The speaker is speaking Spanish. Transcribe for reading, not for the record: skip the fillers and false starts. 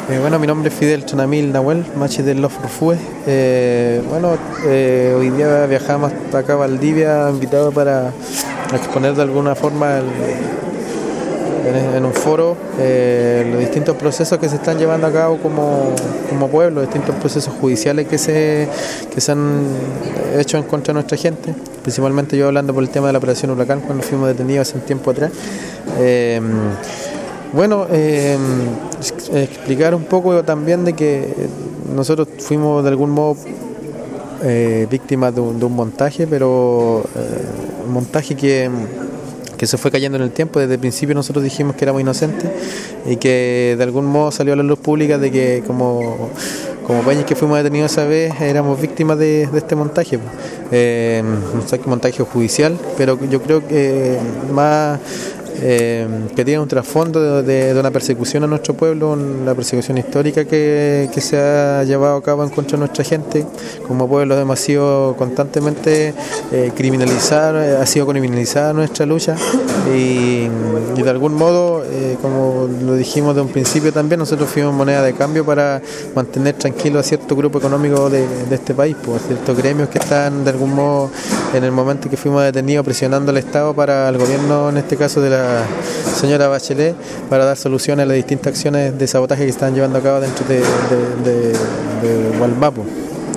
Bueno, mi nombre es Fidel Tonamil Nahuel, machi de Los Forfúes. Hoy día viajamos hasta acá a Valdivia, invitado para exponer de alguna forma en un foro los distintos procesos que se están llevando a cabo como pueblo, distintos procesos judiciales que se han hecho en contra de nuestra gente, principalmente yo hablando por el tema de la operación Huracán, cuando fuimos detenidos hace un tiempo atrás. Explicar un poco también de que nosotros fuimos de algún modo víctimas de un montaje, pero un montaje que se fue cayendo en el tiempo. Desde el principio nosotros dijimos que éramos inocentes y que de algún modo salió a la luz pública de que como países que fuimos detenidos esa vez éramos víctimas de este montaje, un montaje judicial, pero yo creo que más que tiene un trasfondo de una persecución a nuestro pueblo, una persecución histórica que se ha llevado a cabo en contra de nuestra gente. Como pueblo hemos sido constantemente ha sido criminalizada nuestra lucha y de algún modo, como lo dijimos de un principio también, nosotros fuimos moneda de cambio para mantener tranquilo a cierto grupo económico de este país, a ciertos gremios que están de algún modo en el momento que fuimos detenidos presionando al Estado para el gobierno, en este caso de la señora Bachelet, para dar soluciones a las distintas acciones de sabotaje que están llevando a cabo dentro de Gualmapu.